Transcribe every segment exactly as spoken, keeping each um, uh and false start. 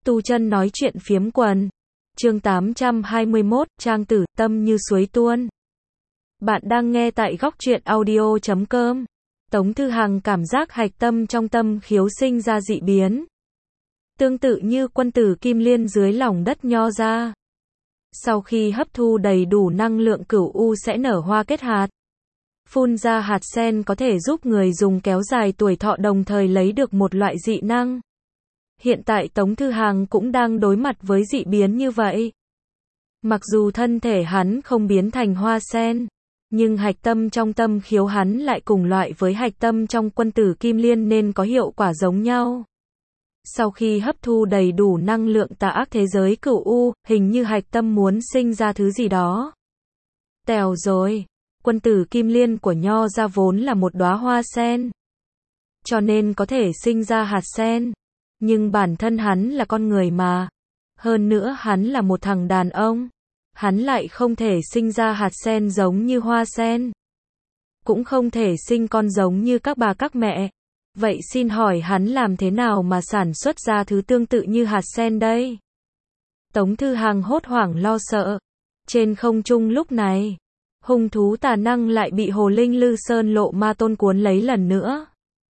Tu chân nói chuyện phiếm quần. Chương tám trăm hai mươi mốt, trang tử, tâm như suối tuôn. Bạn đang nghe tại góc truyện audio chấm com. Tống Thư Hằng cảm giác hạch tâm trong tâm khiếu sinh ra dị biến. Tương tự như quân tử kim liên dưới lòng đất nho ra. Sau khi hấp thu đầy đủ năng lượng cửu u sẽ nở hoa kết hạt. Phun ra hạt sen có thể giúp người dùng kéo dài tuổi thọ đồng thời lấy được một loại dị năng. Hiện tại Tống Thư Hằng cũng đang đối mặt với dị biến như vậy. Mặc dù thân thể hắn không biến thành hoa sen, nhưng hạch tâm trong tâm khiếu hắn lại cùng loại với hạch tâm trong quân tử kim liên nên có hiệu quả giống nhau. Sau khi hấp thu đầy đủ năng lượng tà ác thế giới cửu u, hình như hạch tâm muốn sinh ra thứ gì đó. Tèo rồi, quân tử kim liên của nho ra vốn là một đóa hoa sen, cho nên có thể sinh ra hạt sen. Nhưng bản thân hắn là con người mà. Hơn nữa hắn là một thằng đàn ông. Hắn lại không thể sinh ra hạt sen giống như hoa sen. Cũng không thể sinh con giống như các bà các mẹ. Vậy xin hỏi hắn làm thế nào mà sản xuất ra thứ tương tự như hạt sen đây? Tống Thư Hằng hốt hoảng lo sợ. Trên không trung lúc này, hung thú tà năng lại bị hồ linh Lư Sơn Lộ Ma Tôn cuốn lấy lần nữa.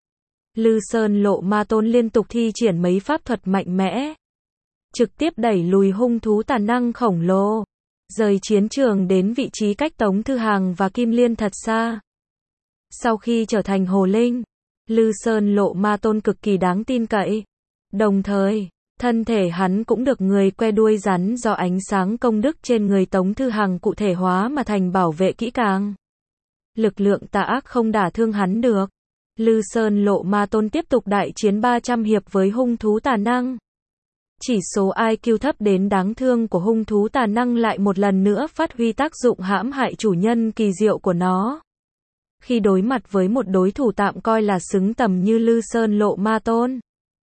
Lư Sơn Lộ Ma Tôn liên tục thi triển mấy pháp thuật mạnh mẽ, trực tiếp đẩy lùi hung thú tà năng khổng lồ, rời chiến trường đến vị trí cách Tống Thư Hằng và Kim Liên thật xa. Sau khi trở thành hồ linh, Lư Sơn Lộ Ma Tôn cực kỳ đáng tin cậy. Đồng thời, thân thể hắn cũng được người que đuôi rắn do ánh sáng công đức trên người Tống Thư Hằng cụ thể hóa mà thành bảo vệ kỹ càng. Lực lượng tà ác không đả thương hắn được. Lư Sơn Lộ Ma Tôn tiếp tục đại chiến ba trăm hiệp với hung thú tà năng. Chỉ số i kiu thấp đến đáng thương của hung thú tà năng lại một lần nữa phát huy tác dụng hãm hại chủ nhân kỳ diệu của nó. Khi đối mặt với một đối thủ tạm coi là xứng tầm như Lư Sơn Lộ Ma Tôn,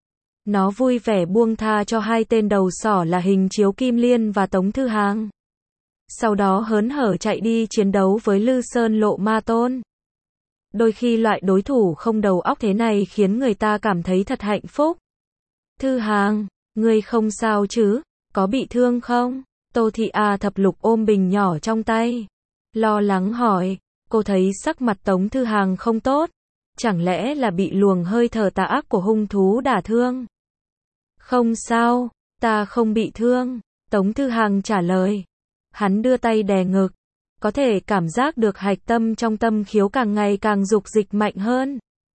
nó vui vẻ buông tha cho hai tên đầu sỏ là Hình Chiếu Kim Liên và Tống Thư Hằng. Sau đó hớn hở chạy đi chiến đấu với Lư Sơn Lộ Ma Tôn. Đôi khi loại đối thủ không đầu óc thế này khiến người ta cảm thấy thật hạnh phúc. Thư Hằng, ngươi không sao chứ? Có bị thương không? Tô Thị A Thập Lục ôm bình nhỏ trong tay, lo lắng hỏi. Cô thấy sắc mặt Tống Thư Hằng không tốt. Chẳng lẽ là bị luồng hơi thở tà ác của hung thú đả thương? Không sao, ta không bị thương. Tống Thư Hằng trả lời. Hắn đưa tay đè ngực. Có thể cảm giác được hạch tâm trong tâm khiếu càng ngày càng dục dịch mạnh hơn.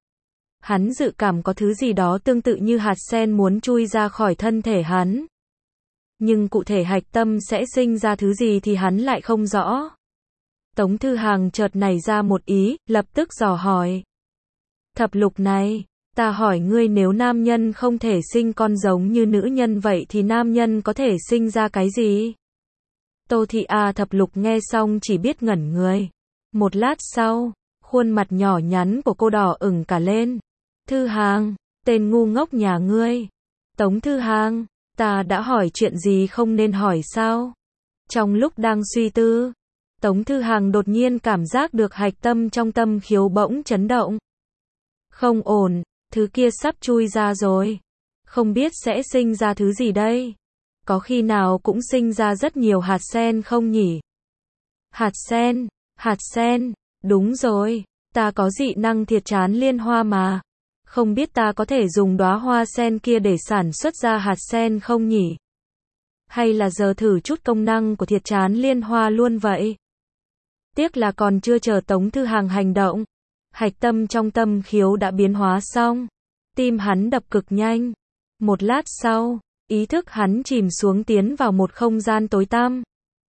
Hắn dự cảm có thứ gì đó tương tự như hạt sen muốn chui ra khỏi thân thể hắn. Nhưng cụ thể hạch tâm sẽ sinh ra thứ gì thì hắn lại không rõ. Tống Thư Hằng chợt nảy ra một ý, lập tức dò hỏi. Thập Lục này, ta hỏi ngươi, nếu nam nhân không thể sinh con giống như nữ nhân vậy thì nam nhân có thể sinh ra cái gì? Tô Thị A Thập Lục nghe xong chỉ biết ngẩn người. Một lát sau, khuôn mặt nhỏ nhắn của cô đỏ ửng cả lên. Thư Hằng, tên ngu ngốc nhà ngươi. Tống Thư Hằng, ta đã hỏi chuyện gì không nên hỏi sao? Trong lúc đang suy tư, Tống Thư Hằng đột nhiên cảm giác được hạch tâm trong tâm khiếu bỗng chấn động. Không ổn, thứ kia sắp chui ra rồi. Không biết sẽ sinh ra thứ gì đây? Có khi nào cũng sinh ra rất nhiều hạt sen không nhỉ? Hạt sen, hạt sen, đúng rồi, ta có dị năng thiệt chán liên hoa mà. Không biết ta có thể dùng đóa hoa sen kia để sản xuất ra hạt sen không nhỉ? Hay là giờ thử chút công năng của thiệt chán liên hoa luôn vậy? Tiếc là còn chưa chờ Tống Thư Hằng hành động. Hạch tâm trong tâm khiếu đã biến hóa xong. Tim hắn đập cực nhanh. Một lát sau, ý thức hắn chìm xuống tiến vào một không gian tối tăm.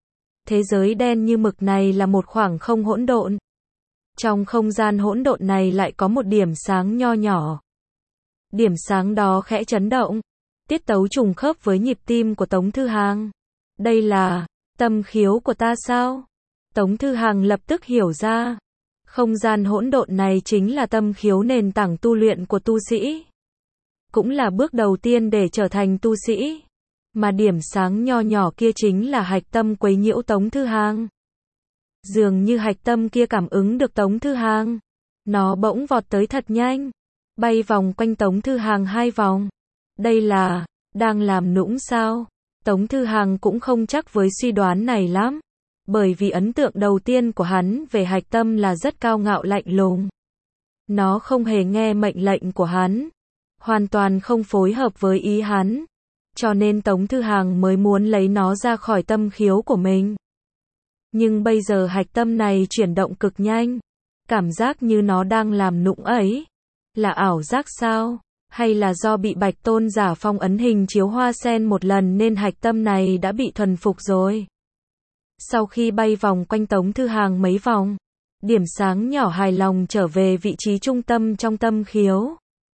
Thế giới đen như mực này là một khoảng không hỗn độn. Trong không gian hỗn độn này lại có một điểm sáng nho nhỏ. Điểm sáng đó khẽ chấn động. Tiết tấu trùng khớp với nhịp tim của Tống Thư Hằng. Đây là tâm khiếu của ta sao? Tống Thư Hằng lập tức hiểu ra. Không gian hỗn độn này chính là tâm khiếu nền tảng tu luyện của tu sĩ. Cũng là bước đầu tiên để trở thành tu sĩ. Mà điểm sáng nho nhỏ kia chính là hạch tâm quấy nhiễu Tống Thư Hằng. Dường như hạch tâm kia cảm ứng được Tống Thư Hằng. Nó bỗng vọt tới thật nhanh. Bay vòng quanh Tống Thư Hằng hai vòng. Đây là, Đang làm nũng sao? Tống Thư Hằng cũng không chắc với suy đoán này lắm. Bởi vì ấn tượng đầu tiên của hắn về Hạch Tâm là rất cao ngạo lạnh lùng. Nó không hề nghe mệnh lệnh của hắn. Hoàn toàn không phối hợp với ý hắn. Cho nên Tống Thư Hằng mới muốn lấy nó ra khỏi tâm khiếu của mình. Nhưng bây giờ Hạch Tâm này chuyển động cực nhanh. Cảm giác như nó đang làm nũng ấy. Là ảo giác sao? Hay là do bị Bạch Tôn giả phong ấn hình chiếu hoa sen một lần nên Hạch Tâm này đã bị thuần phục rồi? Sau khi bay vòng quanh Tống Thư Hằng mấy vòng, điểm sáng nhỏ hài lòng trở về vị trí trung tâm trong tâm khiếu.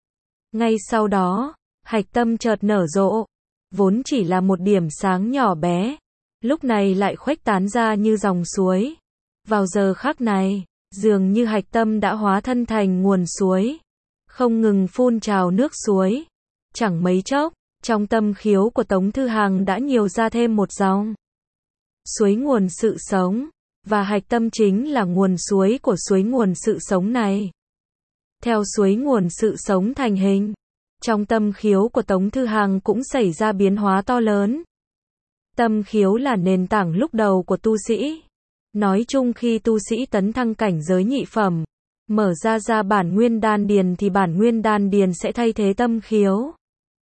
Ngay sau đó, Hạch Tâm chợt nở rộ. Vốn chỉ là một điểm sáng nhỏ bé, lúc này lại khuếch tán ra như dòng suối. Vào giờ khắc này, dường như Hạch Tâm đã hóa thân thành nguồn suối, không ngừng phun trào nước suối. Chẳng mấy chốc, trong tâm khiếu của Tống Thư Hằng đã nhiều ra thêm một dòng suối nguồn sự sống, và Hạch Tâm chính là nguồn suối của suối nguồn sự sống này. Theo suối nguồn sự sống thành hình, trong tâm khiếu của Tống Thư Hằng cũng xảy ra biến hóa to lớn. Tâm khiếu là nền tảng lúc đầu của tu sĩ. Nói chung khi tu sĩ tấn thăng cảnh giới nhị phẩm, mở ra ra bản nguyên đan điền thì bản nguyên đan điền sẽ thay thế tâm khiếu,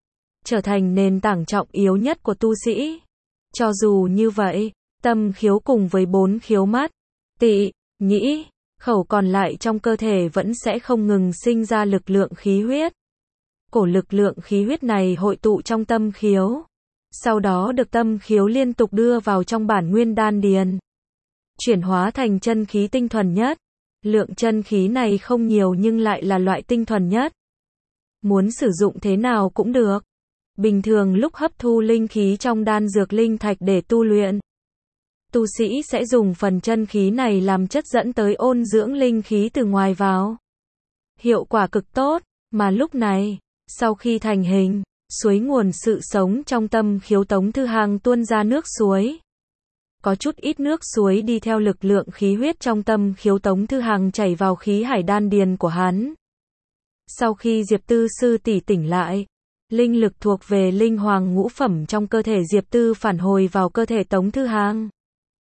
trở thành nền tảng trọng yếu nhất của tu sĩ. Cho dù như vậy, tâm khiếu cùng với bốn khiếu mắt, tị, nhĩ, khẩu còn lại trong cơ thể vẫn sẽ không ngừng sinh ra lực lượng khí huyết. Cổ lực lượng khí huyết này hội tụ trong tâm khiếu, sau đó được tâm khiếu liên tục đưa vào trong bản nguyên đan điền, chuyển hóa thành chân khí tinh thuần nhất. Lượng chân khí này không nhiều nhưng lại là loại tinh thuần nhất. Muốn sử dụng thế nào cũng được. Bình thường lúc hấp thu linh khí trong đan dược linh thạch để tu luyện, tu sĩ sẽ dùng phần chân khí này làm chất dẫn tới ôn dưỡng linh khí từ ngoài vào. Hiệu quả cực tốt, mà lúc này, sau khi thành hình, suối nguồn sự sống trong tâm khiếu Tống Thư Hằng tuôn ra nước suối. Có chút ít nước suối đi theo lực lượng khí huyết trong tâm khiếu Tống Thư Hằng chảy vào khí hải đan điền của hắn. Sau khi Diệp Tư sư tỷ tỉnh lại, linh lực thuộc về linh hoàng ngũ phẩm trong cơ thể Diệp Tư phản hồi vào cơ thể Tống Thư Hằng.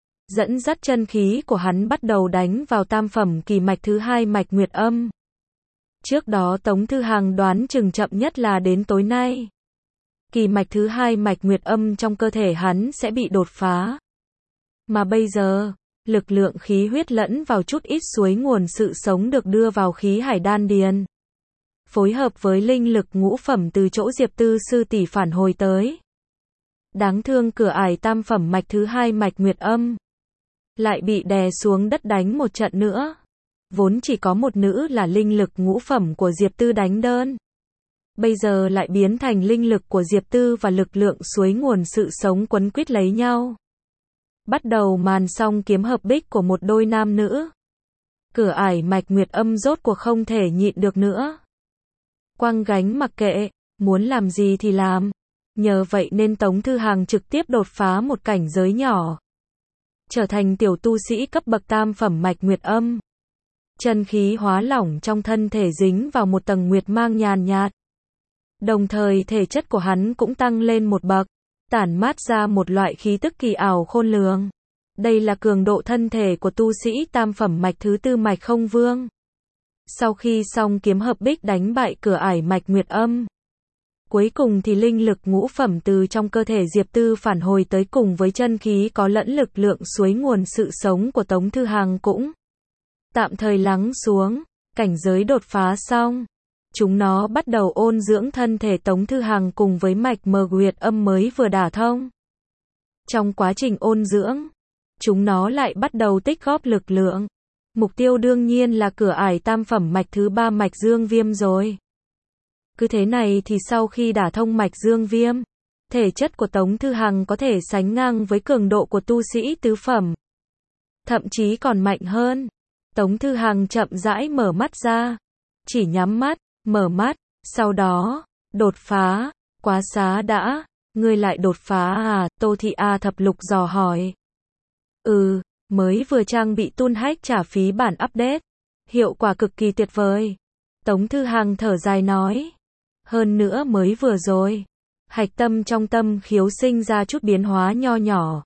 Dẫn dắt chân khí của hắn bắt đầu đánh vào tam phẩm kỳ mạch thứ hai mạch Nguyệt Âm. Trước đó Tống Thư Hằng đoán chừng chậm nhất là đến tối nay, kỳ mạch thứ hai mạch Nguyệt Âm trong cơ thể hắn sẽ bị đột phá. Mà bây giờ, lực lượng khí huyết lẫn vào chút ít suối nguồn sự sống được đưa vào khí hải đan điền, phối hợp với linh lực ngũ phẩm từ chỗ Diệp Tư sư tỷ phản hồi tới. Đáng thương cửa ải tam phẩm mạch thứ hai mạch Nguyệt Âm lại bị đè xuống đất đánh một trận nữa. Vốn chỉ có một nữ là linh lực ngũ phẩm của Diệp Tư đánh đơn, bây giờ lại biến thành linh lực của Diệp Tư và lực lượng suối nguồn sự sống quấn quýt lấy nhau. Bắt đầu màn song kiếm hợp bích của một đôi nam nữ. Cửa ải mạch Nguyệt Âm rốt cuộc không thể nhịn được nữa. Quăng gánh mặc kệ, muốn làm gì thì làm. Nhờ vậy nên Tống Thư Hằng trực tiếp đột phá một cảnh giới nhỏ, trở thành tiểu tu sĩ cấp bậc tam phẩm mạch Nguyệt Âm. Chân khí hóa lỏng trong thân thể dính vào một tầng nguyệt mang nhàn nhạt. Đồng thời thể chất của hắn cũng tăng lên một bậc, tản mát ra một loại khí tức kỳ ảo khôn lường. Đây là cường độ thân thể của tu sĩ tam phẩm mạch thứ tư mạch Không Vương. Sau khi song kiếm hợp bích đánh bại cửa ải mạch Nguyệt Âm, cuối cùng thì linh lực ngũ phẩm từ trong cơ thể Diệp Tư phản hồi tới cùng với chân khí có lẫn lực lượng suối nguồn sự sống của Tống Thư Hằng cũng tạm thời lắng xuống. Cảnh giới đột phá xong, chúng nó bắt đầu ôn dưỡng thân thể Tống Thư Hằng cùng với mạch mờ Nguyệt Âm mới vừa đả thông. Trong quá trình ôn dưỡng, chúng nó lại bắt đầu tích góp lực lượng. Mục tiêu đương nhiên là cửa ải tam phẩm mạch thứ ba mạch Dương Viêm rồi. Cứ thế này thì sau khi đả thông mạch Dương Viêm, thể chất của Tống Thư Hằng có thể sánh ngang với cường độ của tu sĩ tứ phẩm, thậm chí còn mạnh hơn. Tống Thư Hằng chậm rãi mở mắt ra, chỉ nhắm mắt, mở mắt, sau đó, đột phá. Quá xá đã, ngươi lại đột phá à? Tô Thị A Thập Lục dò hỏi. Ừ, mới vừa trang bị Tun Hack trả phí bản update, hiệu quả cực kỳ tuyệt vời. Tống Thư Hằng thở dài nói. Hơn nữa mới vừa rồi, hạch tâm trong tâm khiếu sinh ra chút biến hóa nho nhỏ.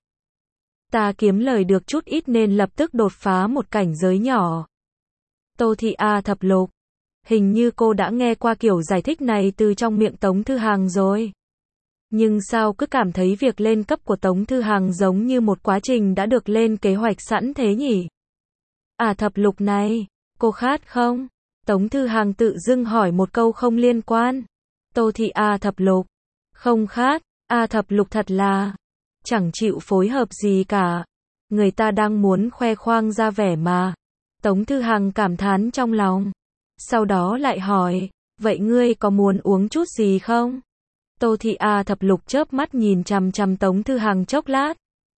Ta kiếm lời được chút ít nên lập tức đột phá một cảnh giới nhỏ. Tô Thị A thập lục. Hình như cô đã nghe qua kiểu giải thích này từ trong miệng Tống Thư Hằng rồi. Nhưng sao cứ cảm thấy việc lên cấp của Tống Thư Hằng giống như một quá trình đã được lên kế hoạch sẵn thế nhỉ? À thập lục này, cô khát không? Tống Thư Hằng tự dưng hỏi một câu không liên quan. Tô Thị A thập lục. Không khát, A thập lục thật là chẳng chịu phối hợp gì cả. Người ta đang muốn khoe khoang ra vẻ mà. Tống Thư Hằng cảm thán trong lòng. Sau đó lại hỏi, vậy ngươi có muốn uống chút gì không? Tô Thị A thập lục chớp mắt nhìn chằm chằm Tống Thư Hằng chốc lát.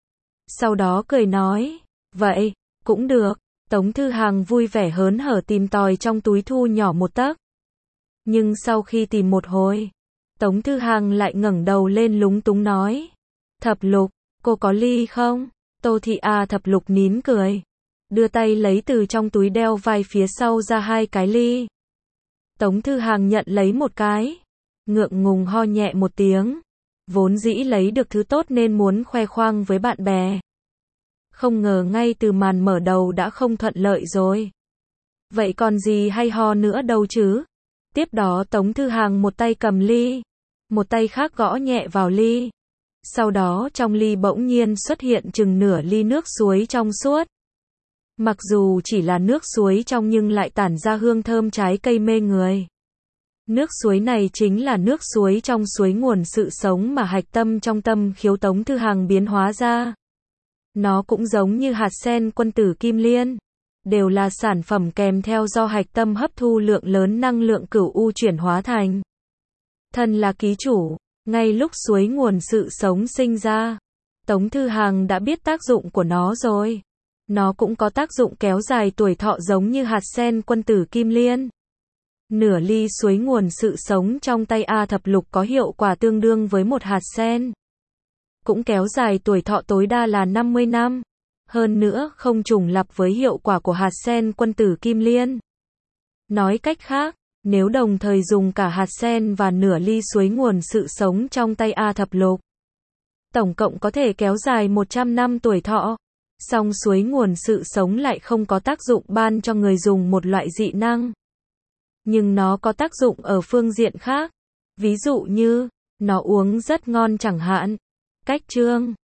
Sau đó cười nói, vậy, cũng được. Tống Thư Hằng vui vẻ hớn hở tìm tòi trong túi thu nhỏ một tấc. Nhưng sau khi tìm một hồi, Tống Thư Hằng lại ngẩng đầu lên lúng túng nói, thập lục, cô có ly không? Tô Thị A thập lục nín cười, đưa tay lấy từ trong túi đeo vai phía sau ra hai cái ly. Tống Thư Hằng nhận lấy một cái, ngượng ngùng ho nhẹ một tiếng, vốn dĩ lấy được thứ tốt nên muốn khoe khoang với bạn bè. Không ngờ ngay từ màn mở đầu đã không thuận lợi rồi. Vậy còn gì hay ho nữa đâu chứ? Tiếp đó Tống Thư Hằng một tay cầm ly, một tay khác gõ nhẹ vào ly. Sau đó trong ly bỗng nhiên xuất hiện chừng nửa ly nước suối trong suốt. Mặc dù chỉ là nước suối trong nhưng lại tản ra hương thơm trái cây mê người. Nước suối này chính là nước suối trong suối nguồn sự sống mà hạch tâm trong tâm khiếu Tống Thư Hằng biến hóa ra. Nó cũng giống như hạt sen quân tử kim liên, đều là sản phẩm kèm theo do hạch tâm hấp thu lượng lớn năng lượng cửu u chuyển hóa thành. Thân là ký chủ, ngay lúc suối nguồn sự sống sinh ra, Tống Thư Hằng đã biết tác dụng của nó rồi. Nó cũng có tác dụng kéo dài tuổi thọ giống như hạt sen quân tử kim liên. Nửa ly suối nguồn sự sống trong tay A thập lục có hiệu quả tương đương với một hạt sen. Cũng kéo dài tuổi thọ tối đa là năm mươi năm. Hơn nữa không trùng lặp với hiệu quả của hạt sen quân tử kim liên. Nói cách khác, nếu đồng thời dùng cả hạt sen và nửa ly suối nguồn sự sống trong tay A thập lục, tổng cộng có thể kéo dài một trăm năm tuổi thọ. Song suối nguồn sự sống lại không có tác dụng ban cho người dùng một loại dị năng. Nhưng nó có tác dụng ở phương diện khác. Ví dụ như, nó uống rất ngon chẳng hạn. Cách chương